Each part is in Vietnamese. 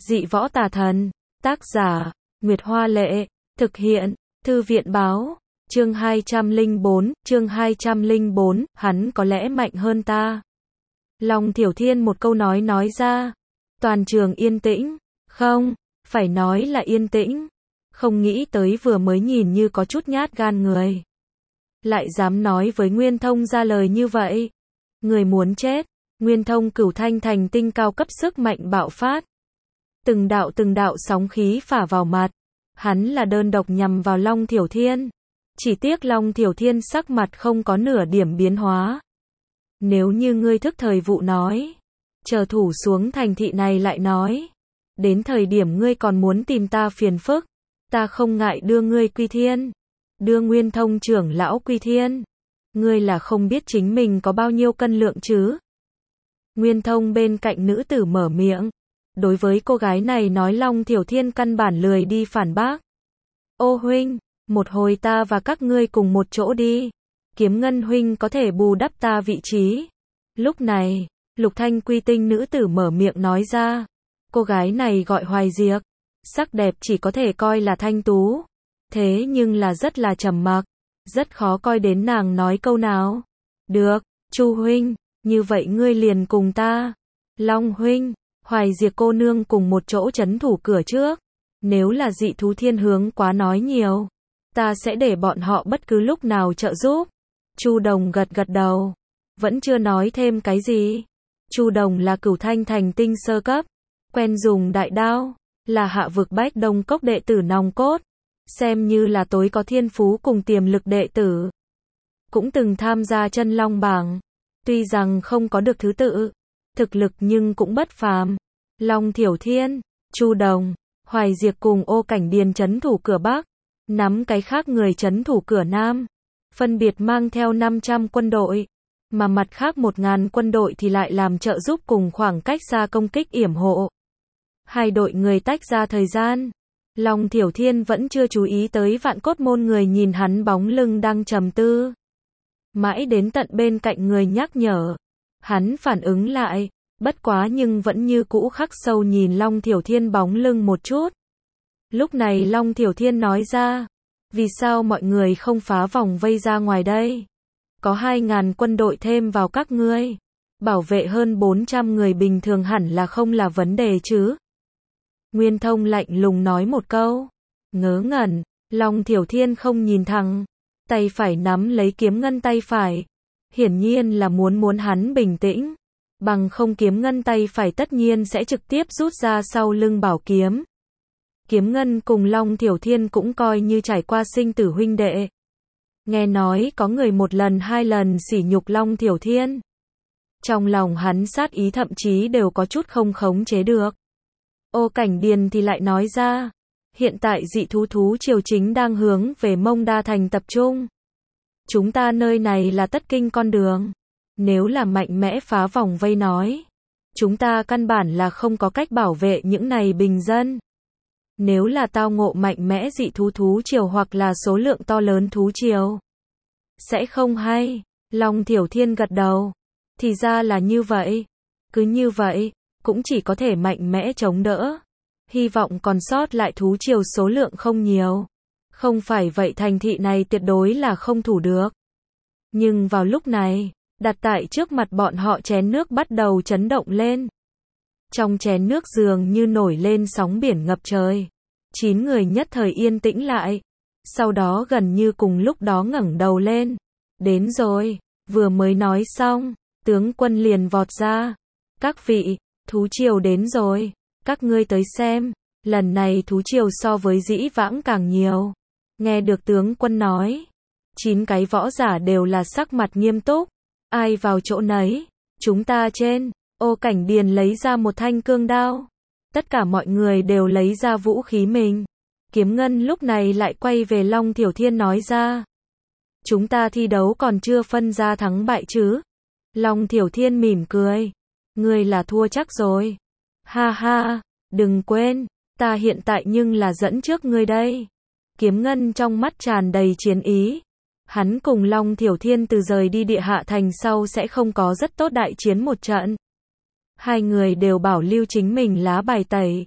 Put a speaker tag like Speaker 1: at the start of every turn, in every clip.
Speaker 1: Dị võ tà thần. Tác giả, Nguyệt Hoa Lệ. Thực hiện, Thư viện Báo. Chương 204, hắn có lẽ mạnh hơn ta. Long Thiểu Thiên một câu nói ra. Toàn trường yên tĩnh. Không, phải nói là yên tĩnh. Không nghĩ tới vừa mới nhìn như có chút nhát gan người. Lại dám nói với Nguyên Thông ra lời như vậy. Người muốn chết. Nguyên Thông Cửu Thanh Thành Tinh cao cấp sức mạnh bạo phát. Từng đạo sóng khí phả vào mặt. Hắn là đơn độc nhằm vào Long Thiểu Thiên. Chỉ tiếc Long Thiểu Thiên sắc mặt không có nửa điểm biến hóa. Nếu như ngươi thức thời vụ nói, chờ thủ xuống thành thị này lại nói. Đến thời điểm ngươi còn muốn tìm ta phiền phức, ta không ngại đưa ngươi quy thiên. Đưa Nguyên Thông trưởng lão quy thiên. Ngươi là không biết chính mình có bao nhiêu cân lượng chứ. Nguyên Thông bên cạnh nữ tử mở miệng. Đối với cô gái này nói Long Thiểu Thiên căn bản lười đi phản bác. Ô huynh, một hồi ta và các ngươi cùng một chỗ đi. Kiếm Ngân huynh có thể bù đắp ta vị trí. Lúc này, Lục Thanh Quy Tinh nữ tử mở miệng nói ra. Cô gái này gọi Hoài Diệp. Sắc đẹp chỉ có thể coi là thanh tú. Thế nhưng là rất là trầm mặc. Rất khó coi đến nàng nói câu nào. Được, Chu huynh, như vậy ngươi liền cùng ta. Long huynh, Hoài Diệp cô nương cùng một chỗ trấn thủ cửa trước. Nếu là dị thú thiên hướng quá nói nhiều, ta sẽ để bọn họ bất cứ lúc nào trợ giúp. Chu Đồng gật đầu. Vẫn chưa nói thêm cái gì. Chu Đồng là Cửu Thanh Thành Tinh sơ cấp. Quen dùng đại đao. Là Hạ Vực Bách Đông Cốc đệ tử nòng cốt. Xem như là tối có thiên phú cùng tiềm lực đệ tử. Cũng từng tham gia chân long bảng. Tuy rằng không có được thứ tự, thực lực nhưng cũng bất phàm. Long Thiểu Thiên, Chu Đồng, Hoài Diệp cùng Ô Cảnh Điền trấn thủ cửa Bắc. Nắm cái khác người trấn thủ cửa Nam. Phân biệt mang theo 500 quân đội. Mà mặt khác 1000 quân đội thì lại làm trợ giúp cùng khoảng cách xa công kích yểm hộ. Hai đội người tách ra thời gian. Long Thiểu Thiên vẫn chưa chú ý tới Vạn Cốt môn người nhìn hắn bóng lưng đang trầm tư. Mãi đến tận bên cạnh người nhắc nhở. Hắn phản ứng lại. Bất quá nhưng vẫn như cũ khắc sâu nhìn Long Thiểu Thiên bóng lưng một chút. Lúc này Long Thiểu Thiên nói ra. Vì sao mọi người không phá vòng vây ra ngoài đây? Có 2000 quân đội thêm vào các ngươi. Bảo vệ hơn 400 người bình thường hẳn là không là vấn đề chứ. Nguyên Thông lạnh lùng nói một câu. Ngớ ngẩn, Long Thiểu Thiên không nhìn thẳng. Tay phải nắm lấy kiếm ngân tay phải. Hiển nhiên là muốn hắn bình tĩnh. Bằng không kiếm ngân tay phải tất nhiên sẽ trực tiếp rút ra sau lưng bảo kiếm. Kiếm ngân cùng Long Thiểu Thiên cũng coi như trải qua sinh tử huynh đệ. Nghe nói có người một lần hai lần sỉ nhục Long Thiểu Thiên. Trong lòng hắn sát ý thậm chí đều có chút không khống chế được. Ô Cảnh Điền thì lại nói ra. Hiện tại dị thú triều chính đang hướng về Mông Đa Thành tập trung. Chúng ta nơi này là tất kinh con đường. Nếu là mạnh mẽ phá vòng vây nói. Chúng ta căn bản là không có cách bảo vệ những này bình dân. Nếu là tao ngộ mạnh mẽ dị thú triều hoặc là số lượng to lớn thú triều. Sẽ không hay. Long Thiểu Thiên gật đầu. Thì ra là như vậy. Cứ như vậy, cũng chỉ có thể mạnh mẽ chống đỡ. Hy vọng còn sót lại thú triều số lượng không nhiều. Không phải vậy thành thị này tuyệt đối là không thủ được. Nhưng vào lúc này, đặt tại trước mặt bọn họ chén nước bắt đầu chấn động lên. Trong chén nước dường như nổi lên sóng biển ngập trời. 9 người nhất thời yên tĩnh lại. Sau đó gần như cùng lúc đó ngẩng đầu lên. Đến rồi, vừa mới nói xong, tướng quân liền vọt ra. Các vị, thú triều đến rồi, các ngươi tới xem, lần này thú triều so với dĩ vãng càng nhiều. Nghe được tướng quân nói, 9 cái võ giả đều là sắc mặt nghiêm túc. Ai vào chỗ nấy, chúng ta trên. Ô Cảnh Điền lấy ra một thanh cương đao. Tất cả mọi người đều lấy ra vũ khí mình. Kiếm Ngân lúc này lại quay về Long Thiểu Thiên nói ra. Chúng ta thi đấu còn chưa phân ra thắng bại chứ. Long Thiểu Thiên mỉm cười. Ngươi là thua chắc rồi. Ha ha, đừng quên, ta hiện tại nhưng là dẫn trước ngươi đây. Kiếm Ngân trong mắt tràn đầy chiến ý. Hắn cùng Long Thiểu Thiên từ rời đi Địa Hạ Thành sau sẽ không có rất tốt đại chiến một trận. Hai người đều bảo lưu chính mình lá bài tẩy.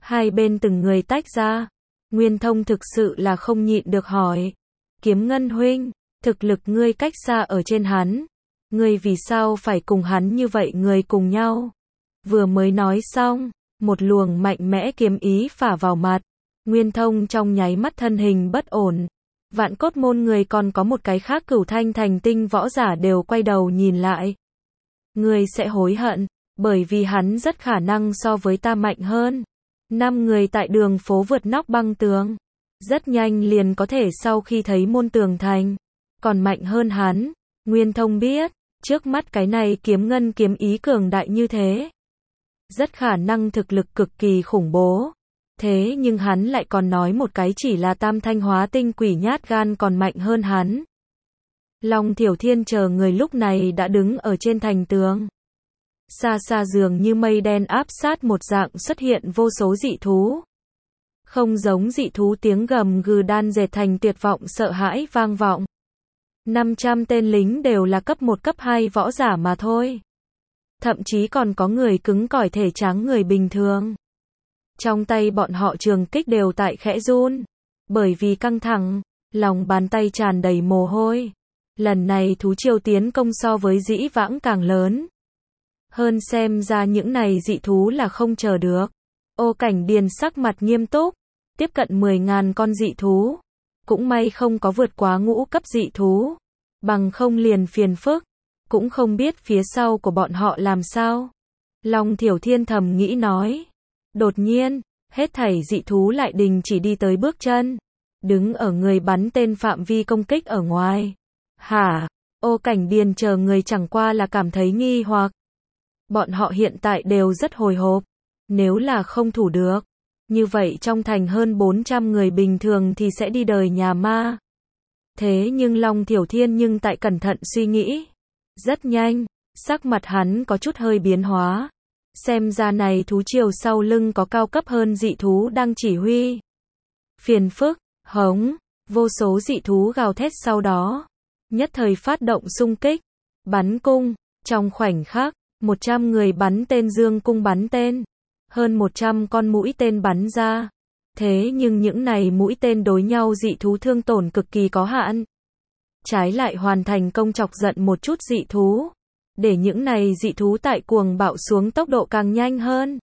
Speaker 1: Hai bên từng người tách ra. Nguyên Thông thực sự là không nhịn được hỏi. Kiếm Ngân huynh, thực lực ngươi cách xa ở trên hắn. Ngươi vì sao phải cùng hắn như vậy người cùng nhau? Vừa mới nói xong, một luồng mạnh mẽ kiếm ý phả vào mặt. Nguyên Thông trong nháy mắt thân hình bất ổn. Vạn Cốt môn người còn có một cái khác Cửu Thanh thành tinh võ giả đều quay đầu nhìn lại. Ngươi sẽ hối hận, bởi vì hắn rất khả năng so với ta mạnh hơn. 5 người tại đường phố vượt nóc băng tường. Rất nhanh liền có thể sau khi thấy môn tường thành. Còn mạnh hơn hắn. Nguyên Thông biết, trước mắt cái này kiếm ngân kiếm ý cường đại như thế. Rất khả năng thực lực cực kỳ khủng bố. Thế nhưng hắn lại còn nói một cái chỉ là tam thanh hóa tinh quỷ nhát gan còn mạnh hơn hắn. Long Thiểu Thiên chờ người lúc này đã đứng ở trên thành tường. Xa xa dường như mây đen áp sát một dạng xuất hiện vô số dị thú. Không giống dị thú tiếng gầm gừ đan dệt thành tuyệt vọng sợ hãi vang vọng. 500 tên lính đều là cấp 1 cấp 2 võ giả mà thôi. Thậm chí còn có người cứng cỏi thể tráng người bình thường. Trong tay bọn họ trường kích đều tại khẽ run. Bởi vì căng thẳng, lòng bàn tay tràn đầy mồ hôi. Lần này thú triều tiến công so với dĩ vãng càng lớn. Hơn xem ra những này dị thú là không chờ được. Ô Cảnh Điền sắc mặt nghiêm túc. Tiếp cận 10.000 con dị thú. Cũng may không có vượt quá ngũ cấp dị thú. Bằng không liền phiền phức. Cũng không biết phía sau của bọn họ làm sao. Long Thiểu Thiên thầm nghĩ nói. Đột nhiên, hết thảy dị thú lại đình chỉ đi tới bước chân. Đứng ở người bắn tên phạm vi công kích ở ngoài. Hả? Ô Cảnh Điền chờ người chẳng qua là cảm thấy nghi hoặc. Bọn họ hiện tại đều rất hồi hộp. Nếu là không thủ được. Như vậy trong thành hơn 400 người bình thường thì sẽ đi đời nhà ma. Thế nhưng Long Thiểu Thiên nhưng tại cẩn thận suy nghĩ. Rất nhanh, sắc mặt hắn có chút hơi biến hóa. Xem ra này thú triều sau lưng có cao cấp hơn dị thú đang chỉ huy. Phiền phức, hống, vô số dị thú gào thét sau đó. Nhất thời phát động xung kích, bắn cung, trong khoảnh khắc, 100 người bắn tên dương cung bắn tên. Hơn 100 con mũi tên bắn ra. Thế nhưng những này mũi tên đối nhau dị thú thương tổn cực kỳ có hạn. Trái lại hoàn thành công chọc giận một chút dị thú. Để những này dị thú tại cuồng bạo xuống tốc độ càng nhanh hơn.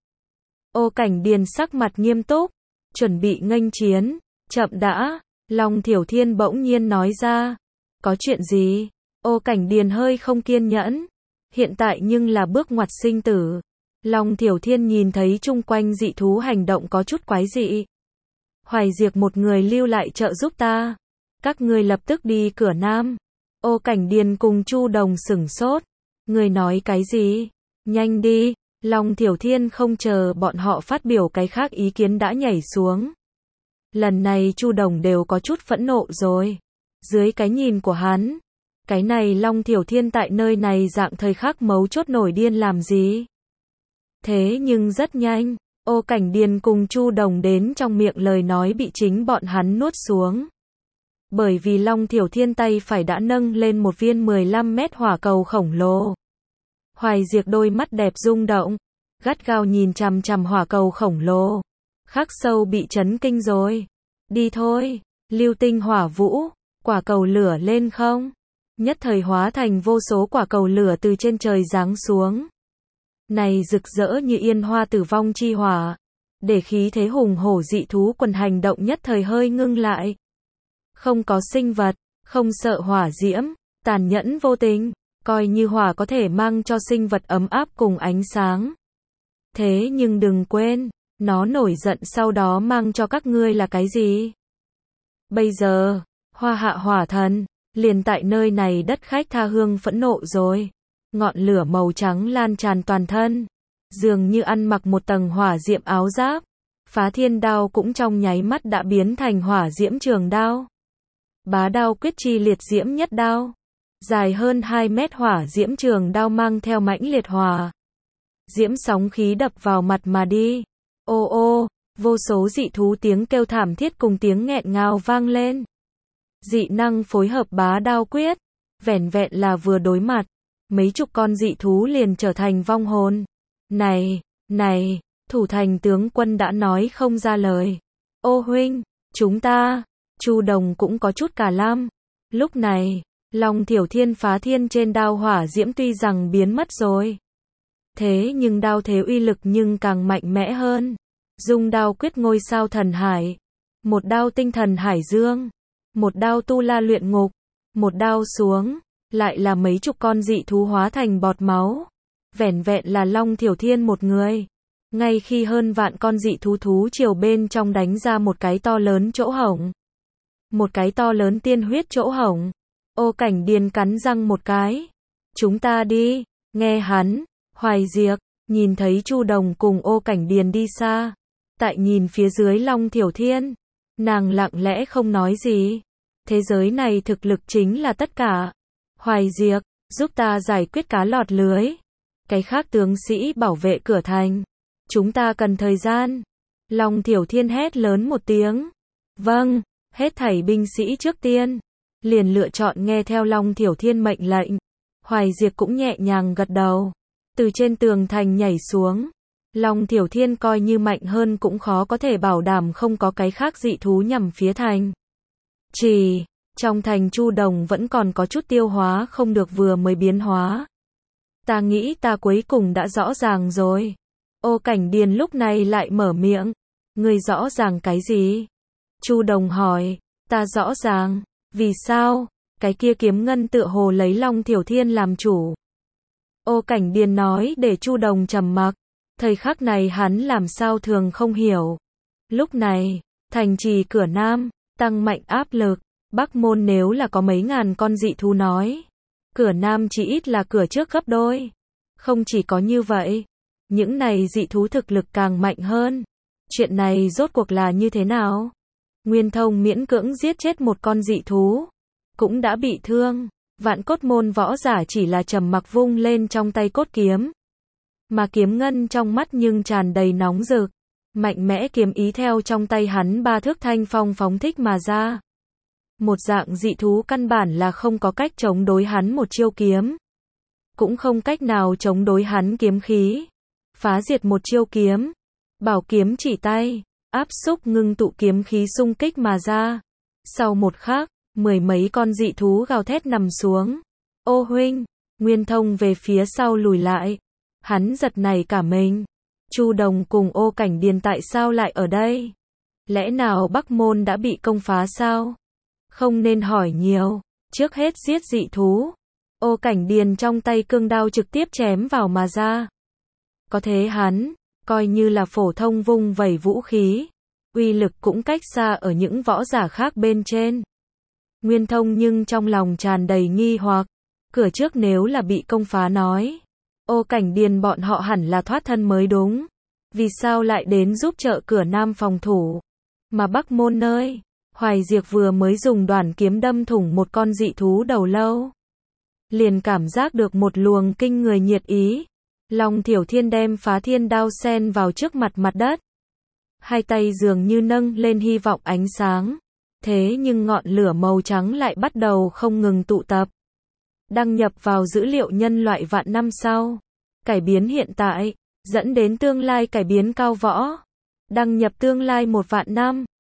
Speaker 1: Ô Cảnh Điền sắc mặt nghiêm túc. Chuẩn bị nghênh chiến. Chậm đã. Long Thiểu Thiên bỗng nhiên nói ra. Có chuyện gì? Ô Cảnh Điền hơi không kiên nhẫn. Hiện tại nhưng là bước ngoặt sinh tử. Long Thiểu Thiên nhìn thấy chung quanh dị thú hành động có chút quái dị. Hoài Diệp một người lưu lại trợ giúp ta. Các ngươi lập tức đi cửa nam. Ô Cảnh Điền cùng Chu Đồng sửng sốt. Người nói cái gì? Nhanh đi. Long Thiểu Thiên không chờ bọn họ phát biểu cái khác ý kiến đã nhảy xuống. Lần này Chu Đồng đều có chút phẫn nộ rồi. Dưới cái nhìn của hắn, cái này Long Thiểu Thiên tại nơi này dạng thời khắc mấu chốt nổi điên làm gì? Thế nhưng rất nhanh, Ô Cảnh Điền cùng Chu Đồng đến trong miệng lời nói bị chính bọn hắn nuốt xuống. Bởi vì Long Thiểu Thiên tay phải đã nâng lên một viên 15 mét hỏa cầu khổng lồ. Hoài Diệp đôi mắt đẹp rung động, gắt gao nhìn chằm chằm hỏa cầu khổng lồ. Khắc Sâu bị chấn kinh rồi. Đi thôi, lưu tinh hỏa vũ, quả cầu lửa lên không? Nhất thời hóa thành vô số quả cầu lửa từ trên trời giáng xuống. Này rực rỡ như yên hoa tử vong chi hỏa. Để khí thế hùng hổ dị thú quần hành động nhất thời hơi ngưng lại. Không có sinh vật, không sợ hỏa diễm, tàn nhẫn vô tình, coi như hỏa có thể mang cho sinh vật ấm áp cùng ánh sáng. Thế nhưng đừng quên, nó nổi giận sau đó mang cho các ngươi là cái gì? Bây giờ, Hoa Hạ Hỏa Thần, liền tại nơi này đất khách tha hương phẫn nộ rồi. Ngọn lửa màu trắng lan tràn toàn thân, dường như ăn mặc một tầng hỏa diệm áo giáp. Phá thiên đao cũng trong nháy mắt đã biến thành hỏa diễm trường đao. Bá đao quyết chi liệt diễm nhất đao. Dài hơn 2 mét hỏa diễm trường đao mang theo mãnh liệt hỏa. Diễm sóng khí đập vào mặt mà đi. Ô ô, vô số dị thú tiếng kêu thảm thiết cùng tiếng nghẹn ngào vang lên. Dị năng phối hợp bá đao quyết. Vẻn vẹn là vừa đối mặt. Mấy chục con dị thú liền trở thành vong hồn. Này, Thủ thành tướng quân đã nói không ra lời. Ô huynh, chúng ta, Chu Đồng cũng có chút cả lam. Lúc này, Long Thiểu Thiên phá thiên trên đao hỏa diễm tuy rằng biến mất rồi. Thế nhưng đao thế uy lực nhưng càng mạnh mẽ hơn. Dung đao quyết ngôi sao thần hải. Một đao tinh thần hải dương. Một đao tu la luyện ngục. Một đao xuống, lại là mấy chục con dị thú hóa thành bọt máu. Vẻn vẹn là Long Thiểu Thiên một người. Ngay khi hơn vạn con dị thú triều bên trong đánh ra một cái to lớn chỗ hổng. Một cái to lớn tiên huyết chỗ hổng. Ô Cảnh Điền cắn răng một cái. Chúng ta đi, nghe hắn, Hoài Diệp, nhìn thấy Chu Đồng cùng Ô Cảnh Điền đi xa. Tại nhìn phía dưới Long Thiểu Thiên, nàng lặng lẽ không nói gì. Thế giới này thực lực chính là tất cả. Hoài Diệp, giúp ta giải quyết cá lọt lưới. Cái khác tướng sĩ bảo vệ cửa thành. Chúng ta cần thời gian. Long Thiểu Thiên hét lớn một tiếng. Vâng, hết thảy binh sĩ trước tiên. Liền lựa chọn nghe theo Long Thiểu Thiên mệnh lệnh. Hoài Diệp cũng nhẹ nhàng gật đầu. Từ trên tường thành nhảy xuống. Long Thiểu Thiên coi như mạnh hơn cũng khó có thể bảo đảm không có cái khác dị thú nhằm phía thành. Chỉ, trong thành Chu Đồng vẫn còn có chút tiêu hóa không được vừa mới biến hóa. Ta nghĩ ta cuối cùng đã rõ ràng rồi. Ô Cảnh Điền lúc này lại mở miệng. Ngươi rõ ràng cái gì? Chu Đồng hỏi. Ta rõ ràng. Vì sao? Cái kia kiếm ngân tựa hồ lấy Long Thiểu Thiên làm chủ. Ô Cảnh Điền nói để Chu Đồng trầm mặc. Thời khắc này hắn làm sao thường không hiểu. Lúc này, thành trì cửa Nam, tăng mạnh áp lực. Bắc Môn nếu là có mấy ngàn con dị thú nói. Cửa Nam chỉ ít là cửa trước gấp đôi. Không chỉ có như vậy. Những này dị thú thực lực càng mạnh hơn. Chuyện này rốt cuộc là như thế nào? Nguyên Thông miễn cưỡng giết chết một con dị thú. Cũng đã bị thương. Vạn Cốt Môn võ giả chỉ là trầm mặc vung lên trong tay cốt kiếm. Mà kiếm ngân trong mắt nhưng tràn đầy nóng rực. Mạnh mẽ kiếm ý theo trong tay hắn ba thước thanh phong phóng thích mà ra. Một dạng dị thú căn bản là không có cách chống đối hắn một chiêu kiếm. Cũng không cách nào chống đối hắn kiếm khí. Phá diệt một chiêu kiếm. Bảo kiếm chỉ tay. Áp xúc ngưng tụ kiếm khí xung kích mà ra. Sau một khắc, mười mấy con dị thú gào thét nằm xuống. Ô huynh, Nguyên Thông về phía sau lùi lại. Hắn giật nảy cả mình. Chu Đồng cùng Ô Cảnh Điền tại sao lại ở đây? Lẽ nào Bắc Môn đã bị công phá sao? Không nên hỏi nhiều. Trước hết giết dị thú. Ô Cảnh Điền trong tay cương đao trực tiếp chém vào mà ra. Có thế hắn, coi như là phổ thông vung vẩy vũ khí. Uy lực cũng cách xa ở những võ giả khác bên trên. Nguyên Thông nhưng trong lòng tràn đầy nghi hoặc. Cửa trước nếu là bị công phá nói. Ô Cảnh Điền bọn họ hẳn là thoát thân mới đúng. Vì sao lại đến giúp trợ cửa Nam phòng thủ? Mà Bắc Môn nơi, Hoài Diệp vừa mới dùng đoản kiếm đâm thủng một con dị thú đầu lâu. Liền cảm giác được một luồng kinh người nhiệt ý. Long Thiểu Thiên đem phá thiên đao sen vào trước mặt đất. Hai tay dường như nâng lên hy vọng ánh sáng. Thế nhưng ngọn lửa màu trắng lại bắt đầu không ngừng tụ tập. Đăng nhập vào dữ liệu nhân loại vạn năm sau. Cải biến hiện tại, dẫn đến tương lai cải biến cao võ. Đăng nhập tương lai 1 vạn năm.